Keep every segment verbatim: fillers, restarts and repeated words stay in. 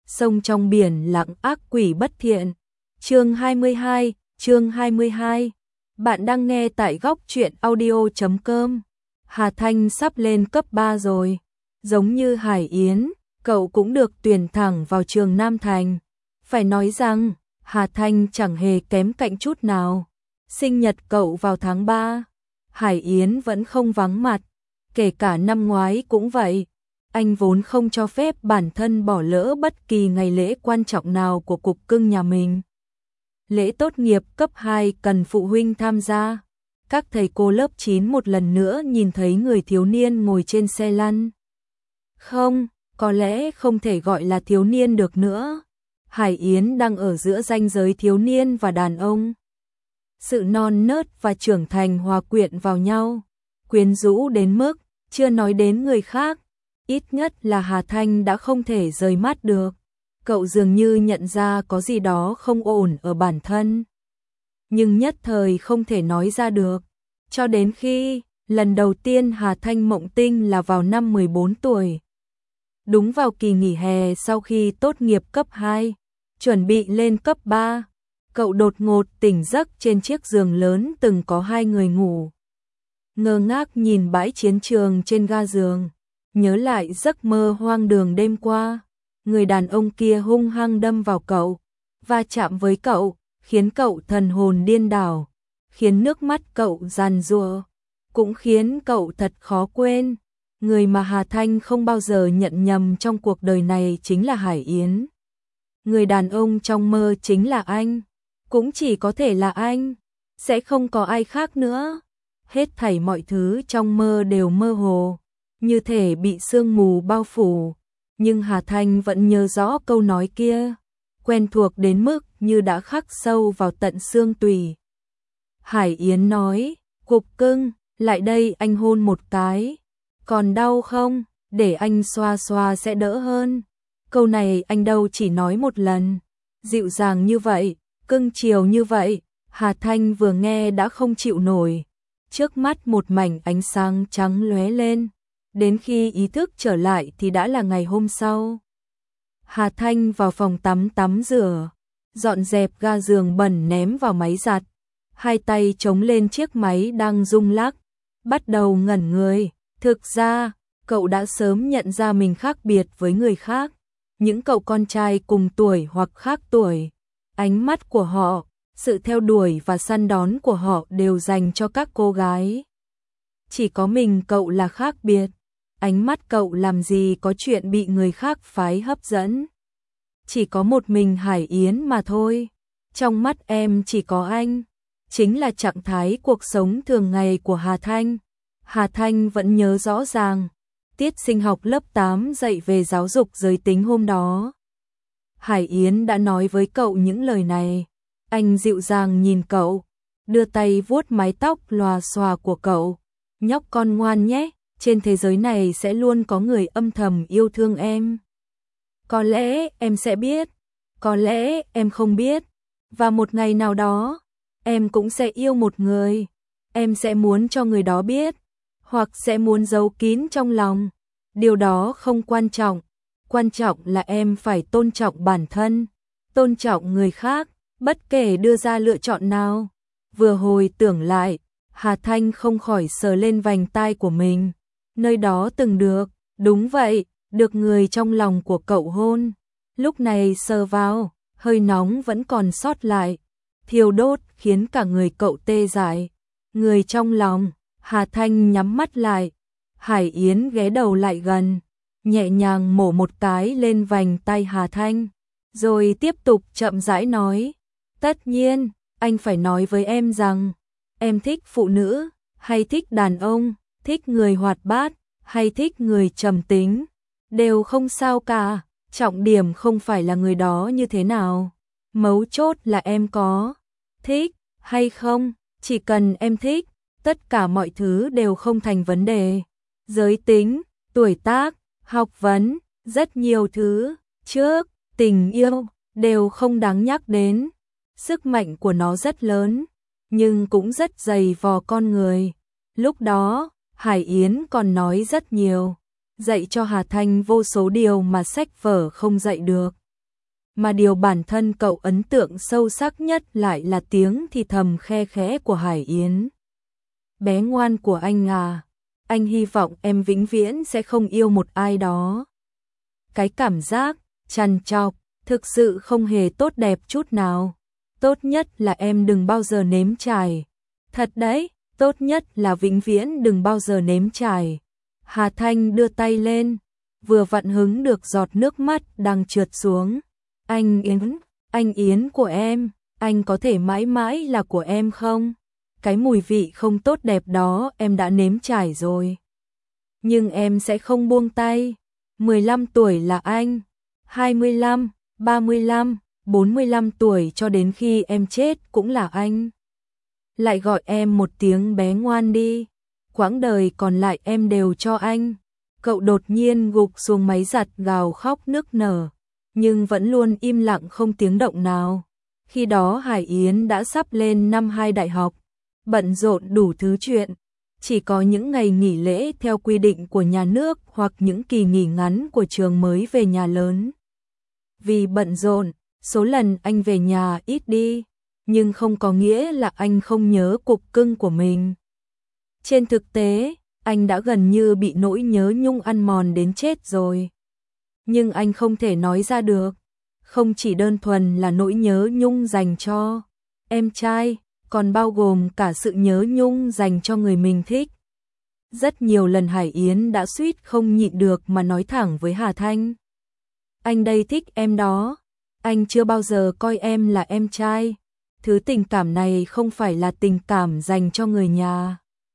sông trong biển lặng ác quỷ bất thiện. Chương hai mươi hai, chương hai mươi hai. Bạn đang nghe tại góc truyện audio chấm com. Hà Thanh sắp lên cấp ba rồi. Giống như Hải Yến, cậu cũng được tuyển thẳng vào trường Nam Thành. Phải nói rằng, Hà Thanh chẳng hề kém cạnh chút nào. Sinh nhật cậu vào tháng ba. Hải Yến vẫn không vắng mặt. Kể cả năm ngoái cũng vậy. Anh vốn không cho phép bản thân bỏ lỡ bất kỳ ngày lễ quan trọng nào của cục cưng nhà mình. Lễ tốt nghiệp cấp hai cần phụ huynh tham gia. Các thầy cô lớp chín một lần nữa nhìn thấy người thiếu niên ngồi trên xe lăn. Không, có lẽ không thể gọi là thiếu niên được nữa. Hải Yến đang ở giữa ranh giới thiếu niên và đàn ông. Sự non nớt và trưởng thành hòa quyện vào nhau, quyến rũ đến mức, chưa nói đến người khác, ít nhất là Hà Thanh đã không thể rời mắt được. Cậu dường như nhận ra có gì đó không ổn ở bản thân, nhưng nhất thời không thể nói ra được. Cho đến khi, lần đầu tiên Hà Thanh mộng tinh là vào năm mười bốn tuổi. Đúng vào kỳ nghỉ hè sau khi tốt nghiệp cấp hai, chuẩn bị lên cấp ba. Cậu đột ngột tỉnh giấc trên chiếc giường lớn từng có hai người ngủ. Ngơ ngác nhìn bãi chiến trường trên ga giường, nhớ lại giấc mơ hoang đường đêm qua. Người đàn ông kia hung hăng đâm vào cậu, va chạm với cậu, khiến cậu thần hồn điên đảo, khiến nước mắt cậu giàn giụa, cũng khiến cậu thật khó quên. Người mà Hà Thanh không bao giờ nhận nhầm trong cuộc đời này chính là Hải Yến. Người đàn ông trong mơ chính là anh. Cũng chỉ có thể là anh, sẽ không có ai khác nữa. Hết thảy mọi thứ trong mơ đều mơ hồ, như thể bị sương mù bao phủ. Nhưng Hà Thanh vẫn nhớ rõ câu nói kia, quen thuộc đến mức như đã khắc sâu vào tận xương tủy. Hải Yến nói, cục cưng, lại đây anh hôn một cái. Còn đau không? Để anh xoa xoa sẽ đỡ hơn. Câu này anh đâu chỉ nói một lần. Dịu dàng như vậy, cưng chiều như vậy, Hà Thanh vừa nghe đã không chịu nổi. Trước mắt một mảnh ánh sáng trắng lóe lên. Đến khi ý thức trở lại thì đã là ngày hôm sau. Hà Thanh vào phòng tắm tắm rửa, dọn dẹp ga giường bẩn ném vào máy giặt. Hai tay chống lên chiếc máy đang rung lắc, bắt đầu ngẩn người. Thực ra, cậu đã sớm nhận ra mình khác biệt với người khác. Những cậu con trai cùng tuổi hoặc khác tuổi, ánh mắt của họ, sự theo đuổi và săn đón của họ đều dành cho các cô gái. Chỉ có mình cậu là khác biệt. Ánh mắt cậu làm gì có chuyện bị người khác phái hấp dẫn. Chỉ có một mình Hải Yến mà thôi. Trong mắt em chỉ có anh. Chính là trạng thái cuộc sống thường ngày của Hà Thanh. Hà Thanh vẫn nhớ rõ ràng. Tiết sinh học lớp tám dạy về giáo dục giới tính hôm đó. Hải Yến đã nói với cậu những lời này. Anh dịu dàng nhìn cậu, đưa tay vuốt mái tóc lòa xòa của cậu. Nhóc con ngoan nhé, trên thế giới này sẽ luôn có người âm thầm yêu thương em. Có lẽ em sẽ biết, có lẽ em không biết. Và một ngày nào đó, em cũng sẽ yêu một người. Em sẽ muốn cho người đó biết, hoặc sẽ muốn giấu kín trong lòng. Điều đó không quan trọng. Quan trọng là em phải tôn trọng bản thân, tôn trọng người khác, bất kể đưa ra lựa chọn nào. Vừa hồi tưởng lại, Hà Thanh không khỏi sờ lên vành tai của mình. Nơi đó từng được, đúng vậy, được người trong lòng của cậu hôn. Lúc này sờ vào, hơi nóng vẫn còn sót lại, thiêu đốt khiến cả người cậu tê dại. Người trong lòng, Hà Thanh nhắm mắt lại. Hải Yến ghé đầu lại gần, nhẹ nhàng mổ một cái lên vành tay Hà Thanh, rồi tiếp tục chậm rãi nói. Tất nhiên, anh phải nói với em rằng, em thích phụ nữ, hay thích đàn ông, thích người hoạt bát, hay thích người trầm tính, đều không sao cả. Trọng điểm không phải là người đó như thế nào, mấu chốt là em có thích hay không. Chỉ cần em thích, tất cả mọi thứ đều không thành vấn đề. Giới tính, tuổi tác, học vấn, rất nhiều thứ, trước, tình yêu, đều không đáng nhắc đến. Sức mạnh của nó rất lớn, nhưng cũng rất dày vò con người. Lúc đó, Hải Yến còn nói rất nhiều, dạy cho Hà Thanh vô số điều mà sách vở không dạy được. mà điều bản thân cậu ấn tượng sâu sắc nhất lại là tiếng thì thầm khe khẽ của Hải Yến. Bé ngoan của anh à, anh hy vọng em vĩnh viễn sẽ không yêu một ai đó. Cái cảm giác trằn trọc thực sự không hề tốt đẹp chút nào. Tốt nhất là em đừng bao giờ nếm trải. Thật đấy, tốt nhất là vĩnh viễn đừng bao giờ nếm trải. Hà Thanh đưa tay lên, vừa vặn hứng được giọt nước mắt đang trượt xuống. Anh Yến, anh Yến của em, anh có thể mãi mãi là của em không? Cái mùi vị không tốt đẹp đó em đã nếm trải rồi. Nhưng em sẽ không buông tay. mười lăm tuổi là anh, hai mươi lăm, ba mươi lăm, bốn mươi lăm tuổi cho đến khi em chết cũng là anh. Lại gọi em một tiếng bé ngoan đi. Quãng đời còn lại em đều cho anh. Cậu đột nhiên gục xuống máy giặt gào khóc nức nở, nhưng vẫn luôn im lặng không tiếng động nào. Khi đó Hải Yến đã sắp lên năm hai đại học, bận rộn đủ thứ chuyện. Chỉ có những ngày nghỉ lễ theo quy định của nhà nước hoặc những kỳ nghỉ ngắn của trường mới về nhà lớn. Vì bận rộn, số lần anh về nhà ít đi, nhưng không có nghĩa là anh không nhớ cục cưng của mình. Trên thực tế, anh đã gần như bị nỗi nhớ nhung ăn mòn đến chết rồi. Nhưng anh không thể nói ra được, không chỉ đơn thuần là nỗi nhớ nhung dành cho em trai, còn bao gồm cả sự nhớ nhung dành cho người mình thích. Rất nhiều lần Hải Yến đã suýt không nhịn được mà nói thẳng với Hà Thanh. Anh đây thích em đó, anh chưa bao giờ coi em là em trai. Thứ tình cảm này không phải là tình cảm dành cho người nhà,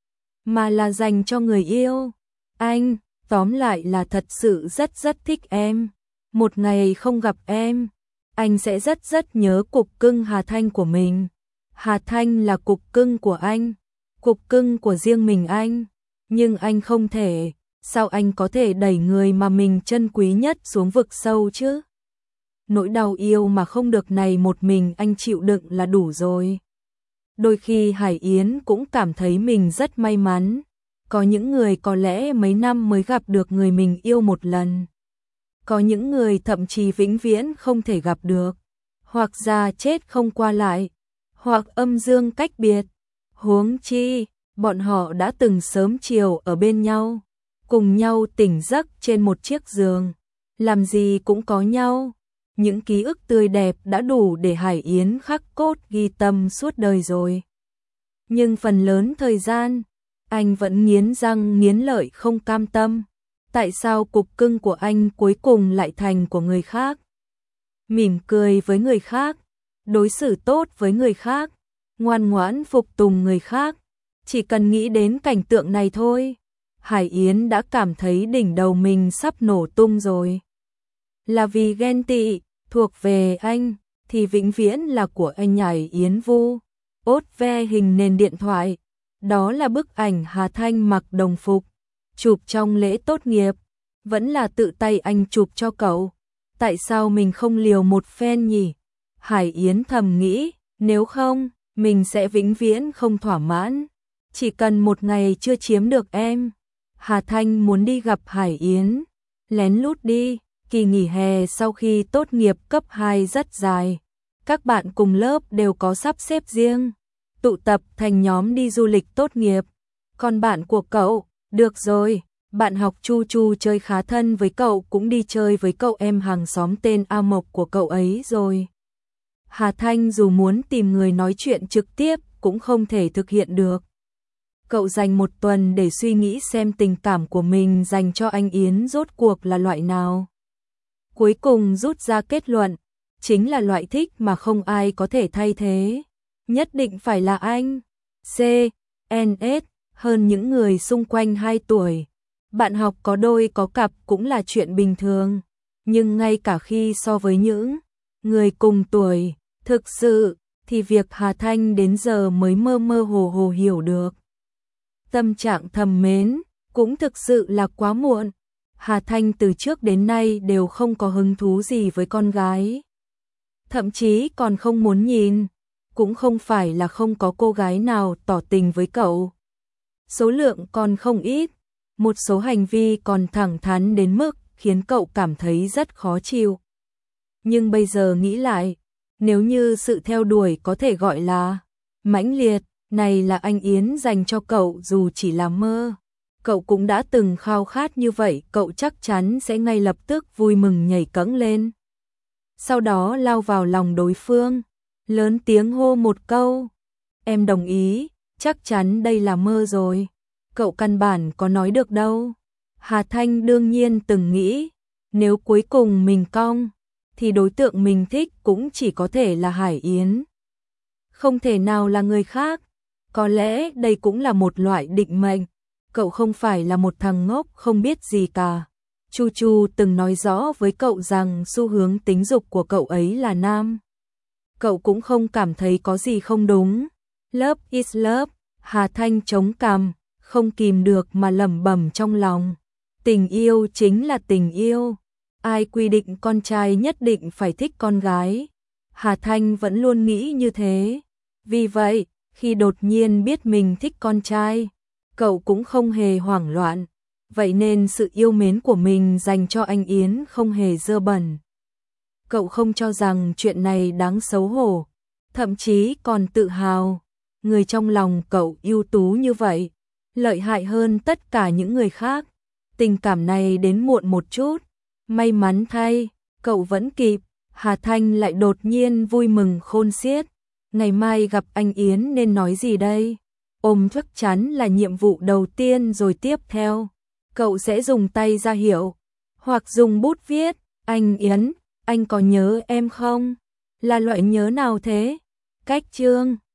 mà là dành cho người yêu. Anh, tóm lại là thật sự rất rất thích em. Một ngày không gặp em, anh sẽ rất rất nhớ cục cưng Hà Thanh của mình. Hà Thanh là cục cưng của anh, cục cưng của riêng mình anh. Nhưng anh không thể, sao anh có thể đẩy người mà mình trân quý nhất xuống vực sâu chứ? Nỗi đau yêu mà không được này một mình anh chịu đựng là đủ rồi. Đôi khi Hải Yến cũng cảm thấy mình rất may mắn. Có những người có lẽ mấy năm mới gặp được người mình yêu một lần. Có những người thậm chí vĩnh viễn không thể gặp được. Hoặc già chết không qua lại, hoặc âm dương cách biệt. Huống chi, bọn họ đã từng sớm chiều ở bên nhau, cùng nhau tỉnh giấc trên một chiếc giường, làm gì cũng có nhau. Những ký ức tươi đẹp đã đủ để Hải Yến khắc cốt ghi tâm suốt đời rồi. Nhưng phần lớn thời gian, anh vẫn nghiến răng nghiến lợi không cam tâm. Tại sao cục cưng của anh cuối cùng lại thành của người khác? Mỉm cười với người khác, đối xử tốt với người khác, ngoan ngoãn phục tùng người khác. Chỉ cần nghĩ đến cảnh tượng này thôi, Hải Yến đã cảm thấy đỉnh đầu mình sắp nổ tung rồi. Là vì ghen tị, thuộc về anh, thì vĩnh viễn là của anh Hải Yến Vu. Ốt ve hình nền điện thoại, đó là bức ảnh Hà Thanh mặc đồng phục, chụp trong lễ tốt nghiệp, vẫn là tự tay anh chụp cho cậu. Tại sao mình không liều một phen nhỉ? Hải Yến thầm nghĩ, nếu không, mình sẽ vĩnh viễn không thỏa mãn. Chỉ cần một ngày chưa chiếm được em. Hà Thanh muốn đi gặp Hải Yến, lén lút đi. Kỳ nghỉ hè sau khi tốt nghiệp cấp hai rất dài. Các bạn cùng lớp đều có sắp xếp riêng, tụ tập thành nhóm đi du lịch tốt nghiệp. Còn bạn của cậu, được rồi, bạn học Chu Chu chơi khá thân với cậu cũng đi chơi với cậu em hàng xóm tên A Mộc của cậu ấy rồi. Hà Thanh dù muốn tìm người nói chuyện trực tiếp cũng không thể thực hiện được. Cậu dành một tuần để suy nghĩ xem tình cảm của mình dành cho anh Yến rốt cuộc là loại nào. Cuối cùng rút ra kết luận, chính là loại thích mà không ai có thể thay thế. Nhất định phải là anh. C, N S, hơn những người xung quanh hai tuổi. Bạn học có đôi có cặp cũng là chuyện bình thường. Nhưng ngay cả khi so với những người cùng tuổi, thực sự, thì việc Hà Thanh đến giờ mới mơ mơ hồ hồ hiểu được. Tâm trạng thầm mến, cũng thực sự là quá muộn. Hà Thanh từ trước đến nay đều không có hứng thú gì với con gái. Thậm chí còn không muốn nhìn. Cũng không phải là không có cô gái nào tỏ tình với cậu. Số lượng còn không ít. Một số hành vi còn thẳng thắn đến mức khiến cậu cảm thấy rất khó chịu. Nhưng bây giờ nghĩ lại, nếu như sự theo đuổi có thể gọi là mãnh liệt, này là anh Yến dành cho cậu dù chỉ là mơ. Cậu cũng đã từng khao khát như vậy, cậu chắc chắn sẽ ngay lập tức vui mừng nhảy cẫng lên. Sau đó lao vào lòng đối phương, lớn tiếng hô một câu. Em đồng ý, chắc chắn đây là mơ rồi. Cậu căn bản có nói được đâu. Hà Thanh đương nhiên từng nghĩ, nếu cuối cùng mình cong, thì đối tượng mình thích cũng chỉ có thể là Hải Yến. Không thể nào là người khác. Có lẽ đây cũng là một loại định mệnh. Cậu không phải là một thằng ngốc không biết gì cả. Chu Chu từng nói rõ với cậu rằng xu hướng tính dục của cậu ấy là nam. Cậu cũng không cảm thấy có gì không đúng. Love is love. Hà Thanh chống cằm, không kìm được mà lẩm bẩm trong lòng. Tình yêu chính là tình yêu. Ai quy định con trai nhất định phải thích con gái? Hà Thanh vẫn luôn nghĩ như thế. Vì vậy, khi đột nhiên biết mình thích con trai, cậu cũng không hề hoảng loạn. Vậy nên sự yêu mến của mình dành cho anh Yến không hề dơ bẩn. Cậu không cho rằng chuyện này đáng xấu hổ, thậm chí còn tự hào. Người trong lòng cậu ưu tú như vậy, lợi hại hơn tất cả những người khác. Tình cảm này đến muộn một chút, may mắn thay, cậu vẫn kịp. Hà Thanh lại đột nhiên vui mừng khôn xiết. Ngày mai gặp anh Yến nên nói gì đây? Ôm chắc chắn là nhiệm vụ đầu tiên, rồi tiếp theo cậu sẽ dùng tay ra hiệu, hoặc dùng bút viết. Anh Yến, anh có nhớ em không? Là loại nhớ nào thế? Cách chương